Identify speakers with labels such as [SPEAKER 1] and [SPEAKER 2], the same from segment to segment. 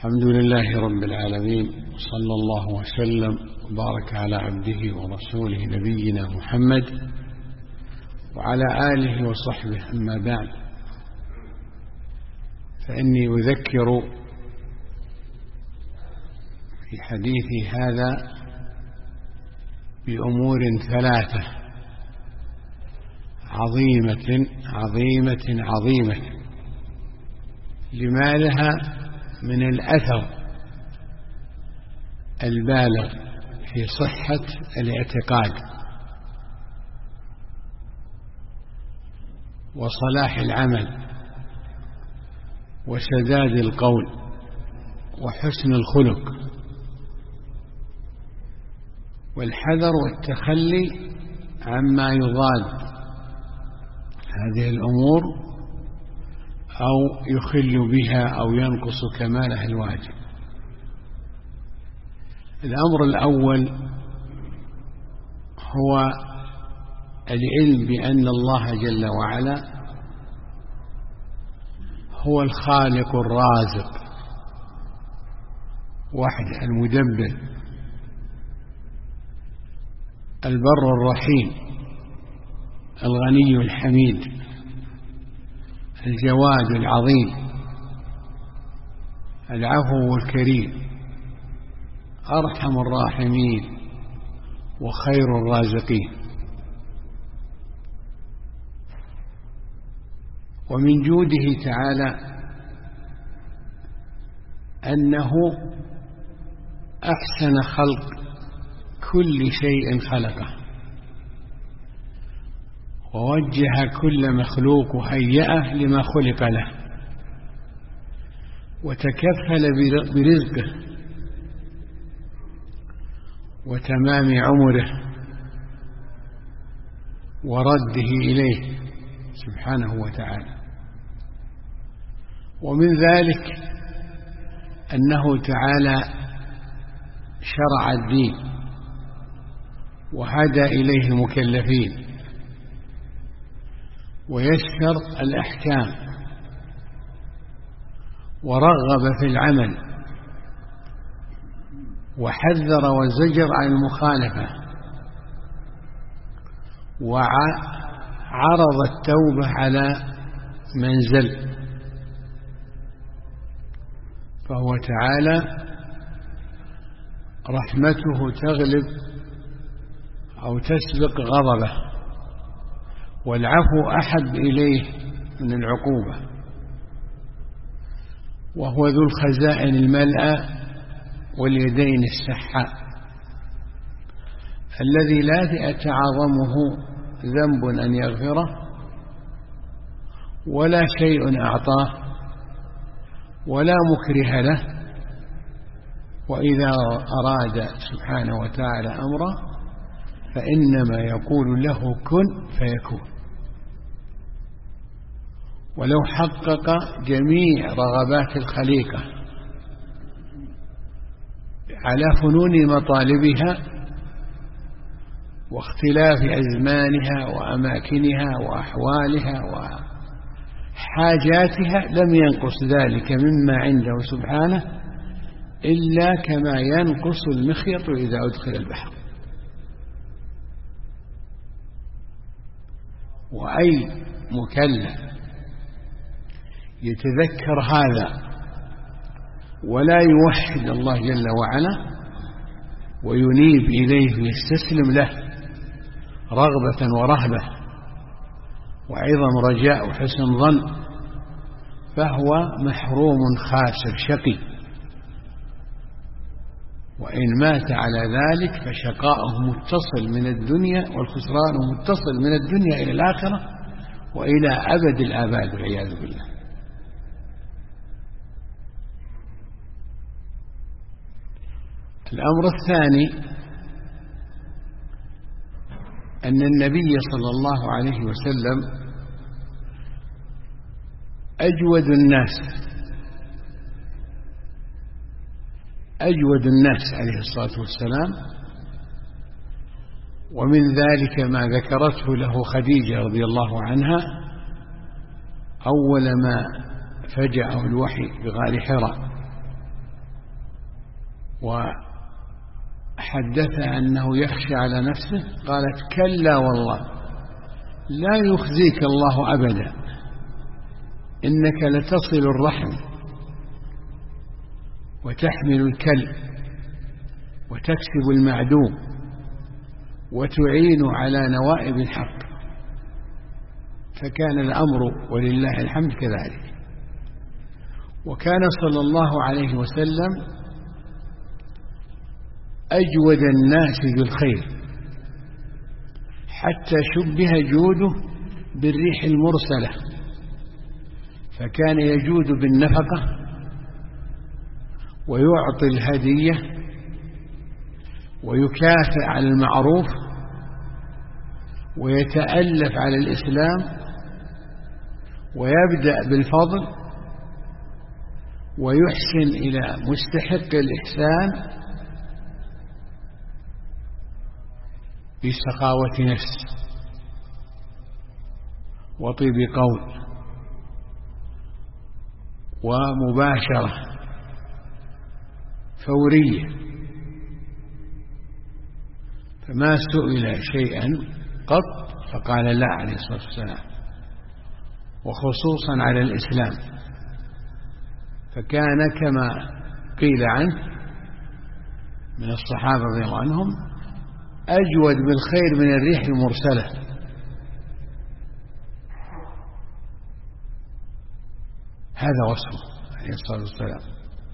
[SPEAKER 1] الحمد لله رب العالمين، صلى الله وسلم وبارك على عبده ورسوله نبينا محمد وعلى آله وصحبه. أما بعد، فإني أذكر في حديثي هذا بأمور ثلاثة عظيمة لما لها من الأثر البالغ في صحة الاعتقاد وصلاح العمل وسداد القول وحسن الخلق والحذر والتخلي عما يضاد هذه الأمور أو يخل بها أو ينقص كمالها الواجب. الأمر الأول هو العلم بأن الله جل وعلا هو الخالق الرازق وحده، المدبر، البر الرحيم، الغني الحميد، الجواد العظيم، العفو الكريم، أرحم الراحمين وخير الرازقين. ومن جوده تعالى أنه أحسن خلق كل شيء خلقه، ووجه كل مخلوق وهيئه لما خلق له، وتكفل برزقه وتمام عمره ورده إليه سبحانه وتعالى. ومن ذلك أنه تعالى شرع الدين وهدى إليه المكلفين ويسر الأحكام ورغب في العمل وحذر وزجر عن المخالفة وعرض التوبة على من زل. فهو تعالى رحمته تغلب أو تسبق غضبه، والعفو أحب إليه من العقوبة، وهو ذو الخزائن الملأى واليدين السحاء الذي لا يتعاظمه ذنب أن يغفره ولا شيء أعطاه ولا مكره له، وإذا أراد سبحانه وتعالى أمرا فإنما يقول له كن فيكون. ولو حقق جميع رغبات الخليقة على فنون مطالبها واختلاف أزمانها وأماكنها وأحوالها وحاجاتها لم ينقص ذلك مما عنده سبحانه إلا كما ينقص المخيط إذا أدخل البحر. وأي مكلف يتذكر هذا ولا يوحد الله جل وعلا وينيب إليه ويستسلم له رغبة ورهبة وعظم رجاء وحسن ظن فهو محروم خاسر شقي، وإن مات على ذلك فشقاؤه متصل من الدنيا والخسران متصل من الدنيا إلى الآخرة وإلى أبد الآباد والعياذ بالله. الأمر الثاني أن النبي صلى الله عليه وسلم أجود الناس عليه الصلاة والسلام. ومن ذلك ما ذكرته له خديجة رضي الله عنها أول ما فجأه الوحي بغار حراء وحدثها أنه يخشى على نفسه، قالت كلا والله لا يخزيك الله أبدا، إنك لتصل الرحم وتحمل الكل وتكسب المعدوم وتعين على نوائب الحق. فكان الأمر ولله الحمد كذلك. وكان صلى الله عليه وسلم أجود الناس بالخير، حتى شبه جوده بالريح المرسلة، فكان يجود بالنفقة ويعطي الهدية ويكافئ على المعروف ويتألف على الإسلام ويبدأ بالفضل ويحسن إلى مستحق الإحسان بسخاوة نفس وطيب قول ومباشرة فورية. فما سئل شيئا قط فقال لا عليه الصلاة والسلام، وخصوصا على الإسلام. فكان كما قيل عنه من الصحابة رضي الله عنهم أجود بالخير من الريح المرسلة. هذا وصفه عليه الصلاة والسلام،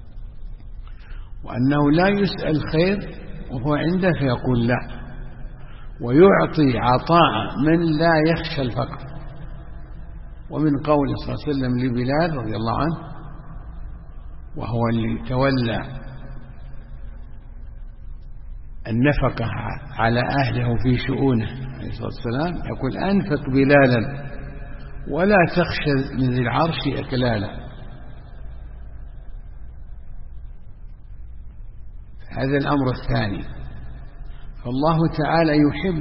[SPEAKER 1] وأنه لا يسأل خير وهو عنده فيقول لا، ويعطي عطاء من لا يخشى الفقر. ومن قول صلى الله عليه وسلم لبلال رضي الله عنه، وهو اللي تولى النفقة على أهله في شؤونه عليه الصلاة والسلام، يقول أنفق بلالا ولا تخشى من ذي العرش إكلالا. هذا الأمر الثاني. فالله تعالى يحب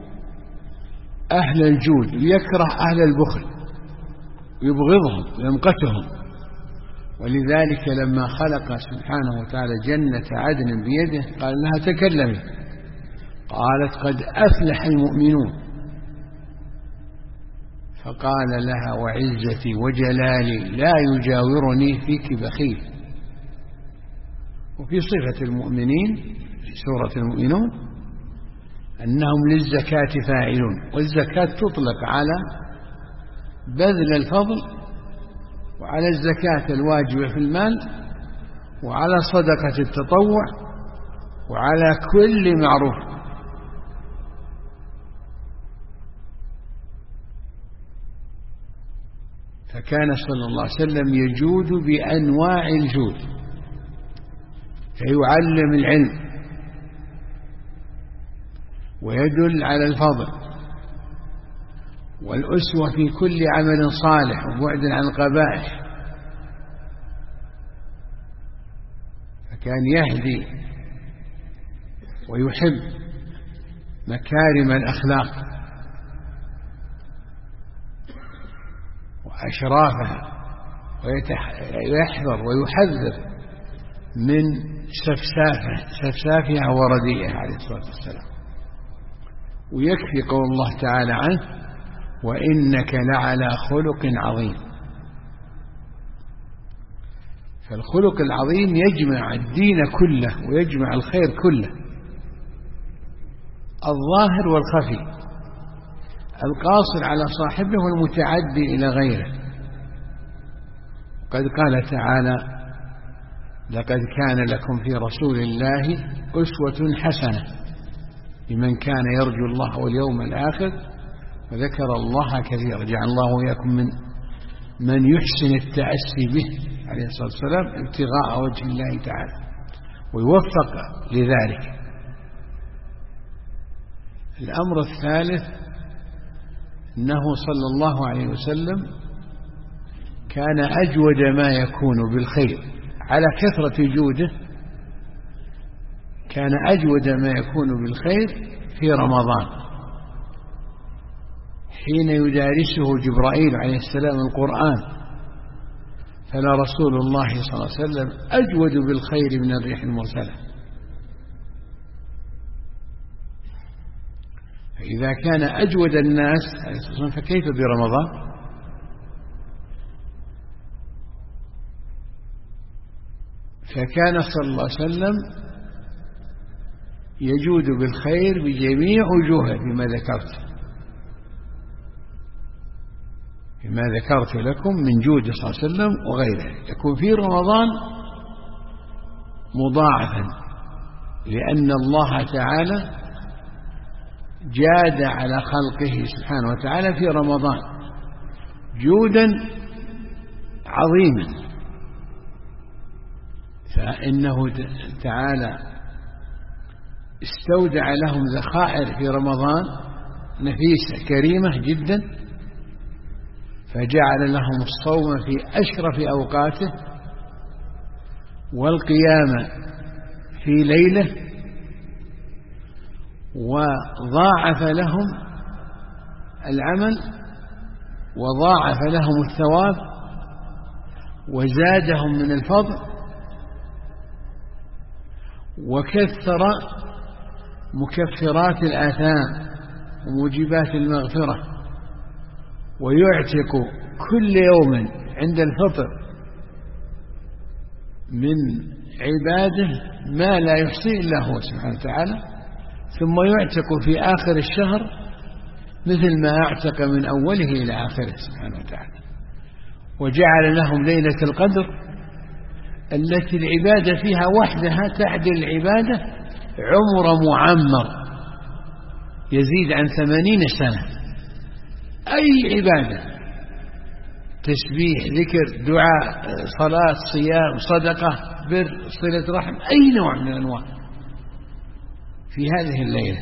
[SPEAKER 1] أهل الجود ويكره أهل البخل ويبغضهم ويمقتهم. ولذلك لما خلق سبحانه وتعالى جنة عدن بيده قال لها تكلمي، قالت قد أفلح المؤمنون، فقال لها وعزتي وجلالي لا يجاورني فيك بخيل. وفي صفة المؤمنين في سورة المؤمنون أنهم للزكاة فاعلون، والزكاة تطلق على بذل الفضل وعلى الزكاة الواجبة في المال وعلى صدقة التطوع وعلى كل معروف. فكان صلى الله عليه وسلم يجود بأنواع الجود، فيعلم العلم ويدل على الفضل والأسوة في كل عمل صالح وبعد عن القبائح. فكان يهدي ويحب مكارم الأخلاق وأشرافها، ويحذر ويحذر من سفسافها ورديئها عليه الصلاة والسلام. ويكفي قول الله تعالى عنه وإنك لعلى خلق عظيم. فالخلق العظيم يجمع الدين كله ويجمع الخير كله، الظاهر والخفي، القاصر على صاحبه والمتعدي إلى غيره. قد قال تعالى لقد كان لكم في رسول الله أسوة حسنة لمن كان يرجو الله واليوم الآخر وذكر الله كثيرا. جعل الله وإياكم من يحسن التأسي به عليه الصلاة والسلام ابتغاء وجه الله تعالى ويوفق لذلك. الأمر الثالث أنه صلى الله عليه وسلم كان أجود ما يكون بالخير على كثرة جوده. كان أجود ما يكون بالخير في رمضان حين يدارسه جبرائيل عليه السلام القرآن، فلا رسول الله صلى الله عليه وسلم أجود بالخير من الريح المرسلة. إذا كان أجود الناس عليه الصلاة والسلام فكيف برمضان؟ فكان صلى الله عليه وسلم يجود بالخير بجميع وجوهه فيما ذكرت لكم من جود صلى الله عليه وسلم وغيره، يكون في رمضان مضاعفا، لأن الله تعالى جاد على خلقه سبحانه وتعالى في رمضان جودا عظيما، فإنه تعالى استودع لهم ذخائر في رمضان نفيسة كريمة جدا، فجعل لهم الصوم في أشرف أوقاته والقيام في ليله، وضاعف لهم العمل وضاعف لهم الثواب وزادهم من الفضل، وكثر مكفرات الآثام وموجبات المغفرة، ويعتق كل يوم عند الفطر من عباده ما لا يحصي إلا هو سبحانه وتعالى، ثم يعتق في آخر الشهر مثل ما أعتق من أوله إلى آخره سبحانه وتعالى. وجعل لهم ليلة القدر التي العبادة فيها وحدها تعدل العبادة عمر معمر يزيد عن 80 سنة. أي عبادة، تسبيح، ذكر، دعاء، صلاة، صيام، صدقة، بر، صلة رحم، أي نوع من الأنواع في هذه الليلة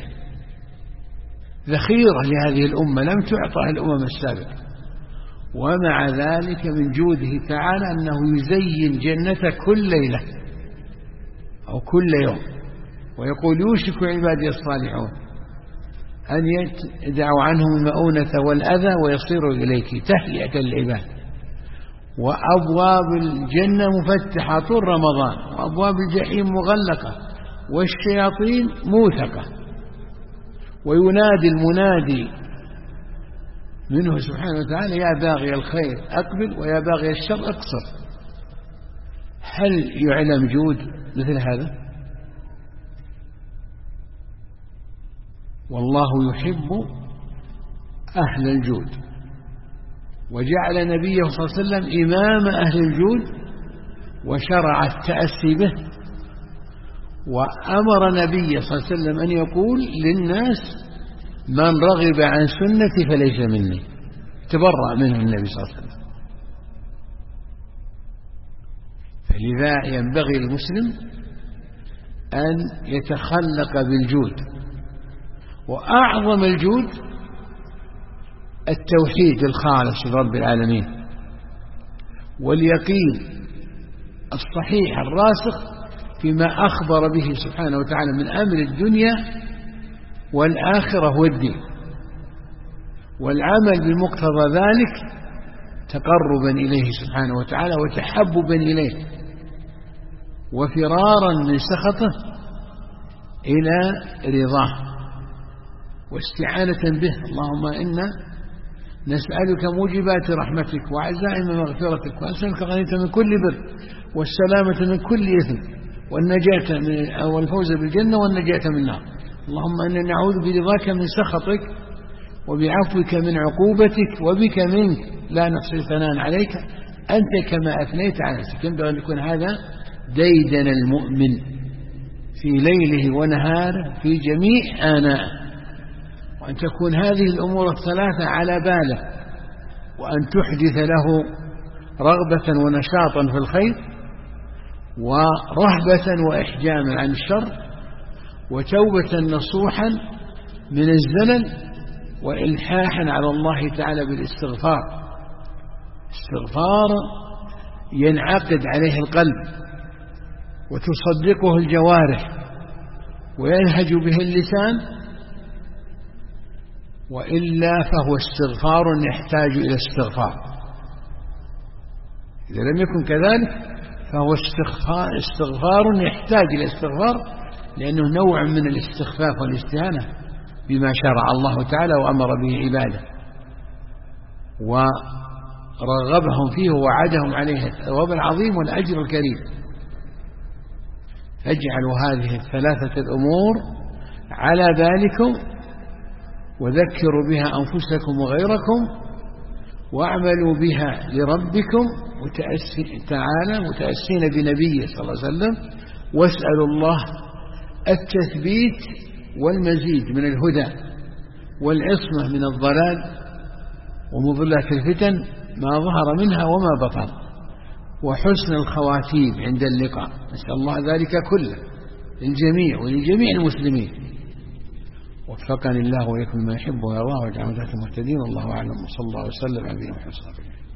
[SPEAKER 1] ذخيرة لهذه الأمة لم تعطها الأمم السابقة. ومع ذلك من جوده تعالى أنه يزين جنة كل ليلة أو كل يوم، ويقول يوشك عبادي الصالحون أن يدعوا عنهم المؤونة والأذى ويصيروا إليك تهيئة للعباد. وأبواب الجنة مفتحة طول رمضان، وأبواب الجحيم مغلقة، والشياطين موثقة، وينادي المنادي منه سبحانه وتعالى يا باغي الخير أقبل ويا باغي الشر أقصر. هل يعلم جود مثل هذا؟ والله يحب أهل الجود، وجعل نبيه صلى الله عليه وسلم إمام أهل الجود، وشرع التأسي به، وأمر نبيه صلى الله عليه وسلم أن يقول للناس من رغب عن سنتي فليس مني، تبرأ منه النبي صلى الله عليه وسلم. فلذا ينبغي المسلم أن يتخلق بالجود، وأعظم الجود التوحيد الخالص لرب العالمين، واليقين الصحيح الراسخ فيما أخبر به سبحانه وتعالى من أمر الدنيا والآخرة والدين، والعمل بمقتضى ذلك تقربا إليه سبحانه وتعالى وتحببا إليه وفرارا من سخطه إلى رضاه واستعانة به. اللهم إنا نسألك موجبات رحمتك وعزائم مغفرتك، وأسألك غنيمة من كل بر والسلامة من كل إثم والنجاة والفوز بالجنة والنجاة من النار. اللهم إنا نعوذ برضاك من سخطك وبعفوك من عقوبتك وبك منك لا نحصي ثناء عليك أنت كما أثنيت على نفسك. ينبغي أن يكون هذا ديدن المؤمن في ليله ونهاره في جميع آنائه، وأن تكون هذه الأمور الثلاثة على باله، وأن تحدث له رغبة ونشاطا في الخير، ورهبة وإحجاما عن الشر، وتوبة نصوحا من الزلل، وإلحاحا على الله تعالى بالاستغفار. استغفار ينعقد عليه القلب وتصدقه الجوارح ويلهج به اللسان، وإلا فهو استغفار يحتاج إلى استغفار. إذا لم يكن كذلك فهو استغفار يحتاج إلى استغفار، لأنه نوع من الاستخفاف والاستهانة بما شرع الله تعالى وأمر به عباده، ورغبهم فيه ووعدهم عليه الثواب العظيم والأجر الكريم. فاجعلوا هذه الثلاثة الأمور على بالكم، وذكروا بها أنفسكم وغيركم، واعملوا بها لربكم متأسين بنبيه صلى الله عليه وسلم، واسألوا الله التثبيت والمزيد من الهدى والعصمة من الضلال ومضلات الفتن ما ظهر منها وما بطن، وحسن الخواتيم عند اللقاء. نسأل الله ذلك كله للجميع ولجميع المسلمين. وفقني الله وإياكم ما يحب ويرضاه، واجعلنا من المهتدين. الله أعلم، وصلى الله وسلم على نبينا محمد.